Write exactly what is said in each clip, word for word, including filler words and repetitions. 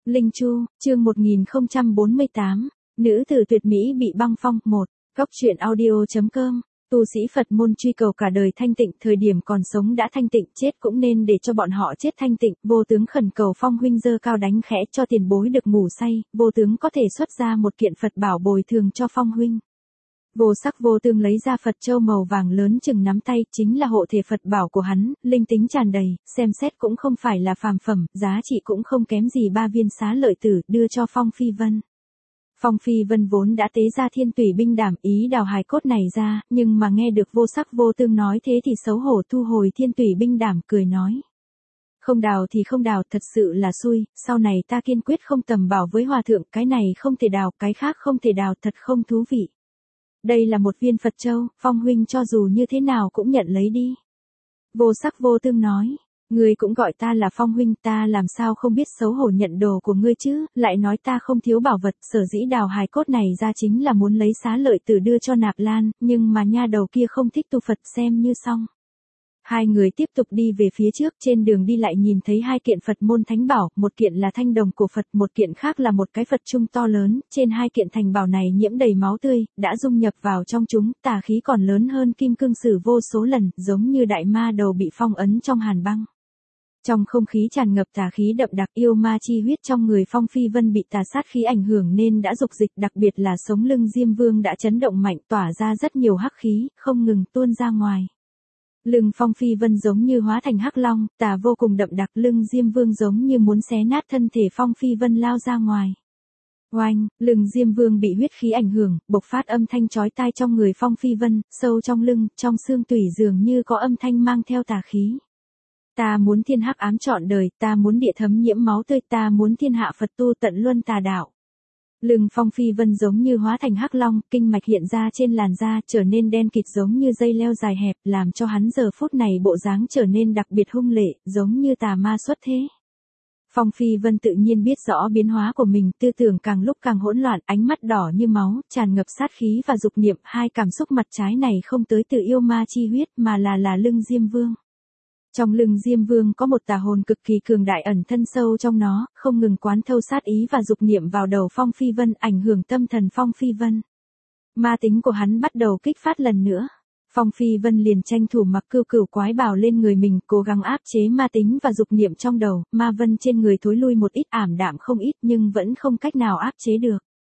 Linh Chu, chương một nghìn không trăm bốn mươi tám, nữ tử tuyệt mỹ bị băng phong, một, Cóc truyện audio.com, tu sĩ Phật môn truy cầu cả đời thanh tịnh, thời điểm còn sống đã thanh tịnh, chết cũng nên để cho bọn họ chết thanh tịnh, vô tướng khẩn cầu Phong huynh giơ cao đánh khẽ cho tiền bối được ngủ say, vô tướng có thể xuất ra một kiện Phật bảo bồi thường cho Phong huynh. Vô Sắc Vô Tương lấy ra Phật châu màu vàng lớn chừng nắm tay, chính là hộ thể Phật bảo của hắn, linh tính tràn đầy, xem xét cũng không phải là phàm phẩm, giá trị cũng không kém gì ba viên xá lợi tử, đưa cho Phong Phi Vân. Phong Phi Vân vốn đã tế ra thiên tủy binh đảm ý đào hài cốt này ra, nhưng mà nghe được Vô Sắc Vô Tương nói thế thì xấu hổ thu hồi thiên tủy binh đảm, cười nói. Không đào thì không đào, thật sự là xui, sau này ta kiên quyết không tầm bảo với hòa thượng, cái này không thể đào, cái khác không thể đào, thật không thú vị. Đây là một viên Phật châu, Phong huynh cho dù như thế nào cũng nhận lấy đi. Vô Sắc Vô Tương nói, ngươi cũng gọi ta là Phong huynh, ta làm sao không biết xấu hổ nhận đồ của ngươi chứ, lại nói ta không thiếu bảo vật, sở dĩ đào hài cốt này ra chính là muốn lấy xá lợi tử đưa cho Nạp Lan, nhưng mà nha đầu kia không thích tu Phật, xem như xong. Hai người tiếp tục đi về phía trước, trên đường đi lại nhìn thấy hai kiện Phật môn thánh bảo, một kiện là thanh đồng của Phật, một kiện khác là một cái Phật trung to lớn, trên hai kiện thành bảo này nhiễm đầy máu tươi, đã dung nhập vào trong chúng, tà khí còn lớn hơn kim cương sử vô số lần, giống như đại ma đầu bị phong ấn trong hàn băng. Trong không khí tràn ngập tà khí đậm đặc, yêu ma chi huyết trong người Phong Phi Vân bị tà sát khí ảnh hưởng nên đã dục dịch, đặc biệt là sống lưng Diêm Vương đã chấn động mạnh, tỏa ra rất nhiều hắc khí, không ngừng tuôn ra ngoài. Lưng Phong Phi Vân giống như hóa thành hắc long, tà vô cùng đậm đặc, lưng Diêm Vương giống như muốn xé nát thân thể Phong Phi Vân lao ra ngoài. Oanh, lưng Diêm Vương bị huyết khí ảnh hưởng, bộc phát âm thanh chói tai trong người Phong Phi Vân, sâu trong lưng, trong xương tủy dường như có âm thanh mang theo tà khí. Ta muốn thiên hắc ám trọn đời, ta muốn địa thấm nhiễm máu tươi, ta muốn thiên hạ Phật tu tận luân tà đạo. Lưng Phong Phi Vân giống như hóa thành hắc long, kinh mạch hiện ra trên làn da, trở nên đen kịt giống như dây leo dài hẹp, làm cho hắn giờ phút này bộ dáng trở nên đặc biệt hung lệ, giống như tà ma xuất thế. Phong Phi Vân tự nhiên biết rõ biến hóa của mình, tư tưởng càng lúc càng hỗn loạn, ánh mắt đỏ như máu, tràn ngập sát khí và dục niệm, hai cảm xúc mặt trái này không tới từ yêu ma chi huyết mà là là lưng Diêm Vương. Trong lưng Diêm Vương có một tà hồn cực kỳ cường đại ẩn thân sâu trong nó, không ngừng quán thâu sát ý và dục niệm vào đầu Phong Phi Vân, ảnh hưởng tâm thần Phong Phi Vân. Ma tính của hắn bắt đầu kích phát lần nữa. Phong Phi Vân liền tranh thủ mặc cưu cửu quái bào lên người mình, cố gắng áp chế ma tính và dục niệm trong đầu, ma vân trên người thối lui một ít, ảm đạm không ít nhưng vẫn không cách nào áp chế được.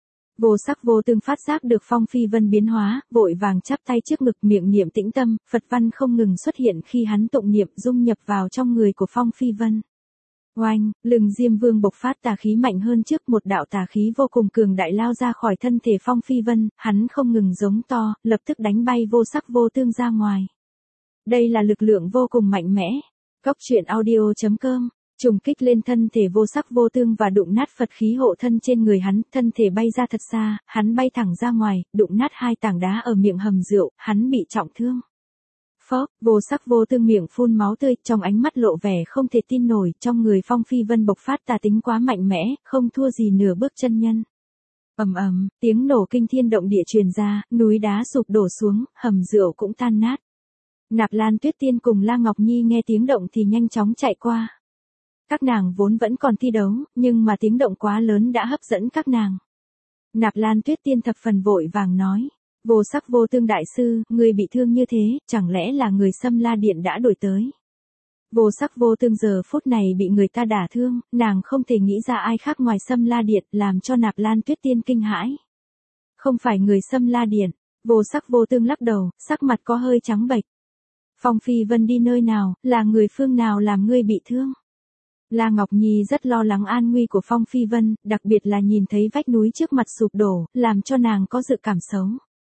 Vô Sắc Vô Tương phát giác được Phong Phi Vân biến hóa, vội vàng chắp tay trước ngực miệng niệm tĩnh tâm, Phật văn không ngừng xuất hiện khi hắn tụng niệm dung nhập vào trong người của Phong Phi Vân. Oanh, lưng Diêm Vương bộc phát tà khí mạnh hơn trước, một đạo tà khí vô cùng cường đại lao ra khỏi thân thể Phong Phi Vân, hắn không ngừng giống to, lập tức đánh bay Vô Sắc Vô Tương ra ngoài. Đây là lực lượng vô cùng mạnh mẽ. Cóc truyện audio.com trùng kích lên thân thể Vô Sắc Vô Tương và đụng nát Phật khí hộ thân trên người hắn, thân thể bay ra thật xa, hắn bay thẳng ra ngoài, đụng nát hai tảng đá ở miệng hầm rượu, hắn bị trọng thương. Phốc, Vô Sắc Vô Tương miệng phun máu tươi, trong ánh mắt lộ vẻ không thể tin nổi, trong người Phong Phi Vân bộc phát tà tính quá mạnh mẽ, không thua gì nửa bước chân nhân. Ầm ầm, tiếng nổ kinh thiên động địa truyền ra, núi đá sụp đổ xuống, hầm rượu cũng tan nát. Nạp Lan Tuyết Tiên cùng La Ngọc Nhi nghe tiếng động thì nhanh chóng chạy qua. Các nàng vốn vẫn còn thi đấu, nhưng mà tiếng động quá lớn đã hấp dẫn các nàng. Nạp Lan Tuyết Tiên thập phần vội vàng nói, Vô Sắc Vô Tương đại sư, người bị thương như thế, chẳng lẽ là người Sâm La Điện đã đuổi tới. Vô Sắc Vô Tương giờ phút này bị người ta đả thương, nàng không thể nghĩ ra ai khác ngoài Sâm La Điện, làm cho Nạp Lan Tuyết Tiên kinh hãi. Không phải người Sâm La Điện. Vô Sắc Vô Tương lắc đầu, sắc mặt có hơi trắng bệch. Phong Phi Vân đi nơi nào, là người phương nào làm ngươi bị thương? La Ngọc Nhi rất lo lắng an nguy của Phong Phi Vân, đặc biệt là nhìn thấy vách núi trước mặt sụp đổ, làm cho nàng có dự cảm xấu.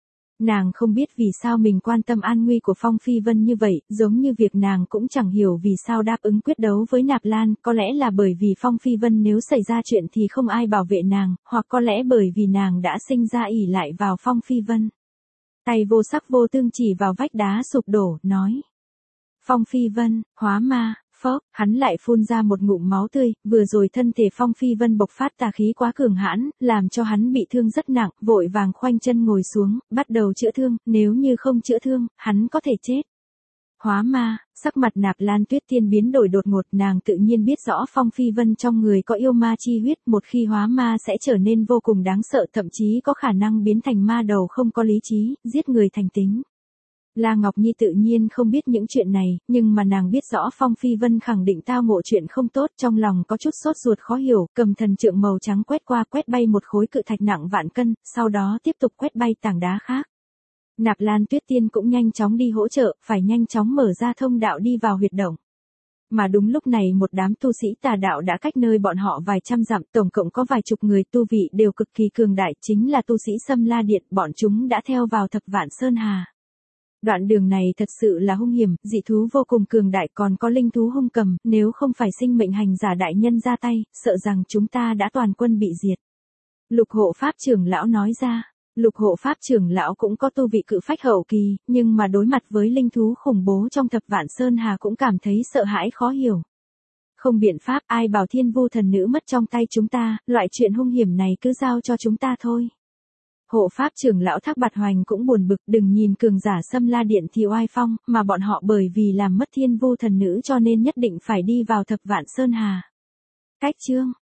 Nàng không biết vì sao mình quan tâm an nguy của Phong Phi Vân như vậy, giống như việc nàng cũng chẳng hiểu vì sao đáp ứng quyết đấu với Nạp Lan, có lẽ là bởi vì Phong Phi Vân nếu xảy ra chuyện thì không ai bảo vệ nàng, hoặc có lẽ bởi vì nàng đã sinh ra ỷ lại vào Phong Phi Vân. Tay Vô Sắc Vô Tương chỉ vào vách đá sụp đổ, nói. Phong Phi Vân, hóa ma. Phốc, hắn lại phun ra một ngụm máu tươi, vừa rồi thân thể Phong Phi Vân bộc phát tà khí quá cường hãn, làm cho hắn bị thương rất nặng, vội vàng khoanh chân ngồi xuống, bắt đầu chữa thương, nếu như không chữa thương, hắn có thể chết. Hóa ma, sắc mặt Nạp Lan Tuyết Tiên biến đổi đột ngột, nàng tự nhiên biết rõ Phong Phi Vân trong người có yêu ma chi huyết, một khi hóa ma sẽ trở nên vô cùng đáng sợ, thậm chí có khả năng biến thành ma đầu không có lý trí, giết người thành tính. La Ngọc Nhi tự nhiên không biết những chuyện này, nhưng mà nàng biết rõ Phong Phi Vân khẳng định tao ngộ chuyện không tốt, trong lòng có chút sốt ruột khó hiểu, cầm thần trượng màu trắng quét qua quét bay một khối cự thạch nặng vạn cân, sau đó tiếp tục quét bay tảng đá khác. Nạp Lan Tuyết Tiên cũng nhanh chóng đi hỗ trợ, phải nhanh chóng mở ra thông đạo đi vào huyệt động. Mà đúng lúc này một đám tu sĩ tà đạo đã cách nơi bọn họ vài trăm dặm, tổng cộng có vài chục người, tu vị đều cực kỳ cường đại, chính là tu sĩ Sâm La Điện, bọn chúng đã theo vào Thập Vạn Sơn Hà. Đoạn đường này thật sự là hung hiểm, dị thú vô cùng cường đại, còn có linh thú hung cầm, nếu không phải sinh mệnh hành giả đại nhân ra tay, sợ rằng chúng ta đã toàn quân bị diệt. Lục hộ pháp trưởng lão nói ra. Lục hộ pháp trưởng lão cũng có tu vị cự phách hậu kỳ, nhưng mà đối mặt với linh thú khủng bố trong Thập Vạn Sơn Hà cũng cảm thấy sợ hãi khó hiểu. Không biện pháp, ai bảo Thiên Vu thần nữ mất trong tay chúng ta, loại chuyện hung hiểm này cứ giao cho chúng ta thôi. Hộ pháp trưởng lão Thác Bạt Hoành cũng buồn bực, đừng nhìn cường giả Sâm La Điện thì oai phong, mà bọn họ bởi vì làm mất Thiên Vu thần nữ cho nên nhất định phải đi vào Thập Vạn Sơn Hà. Cách chương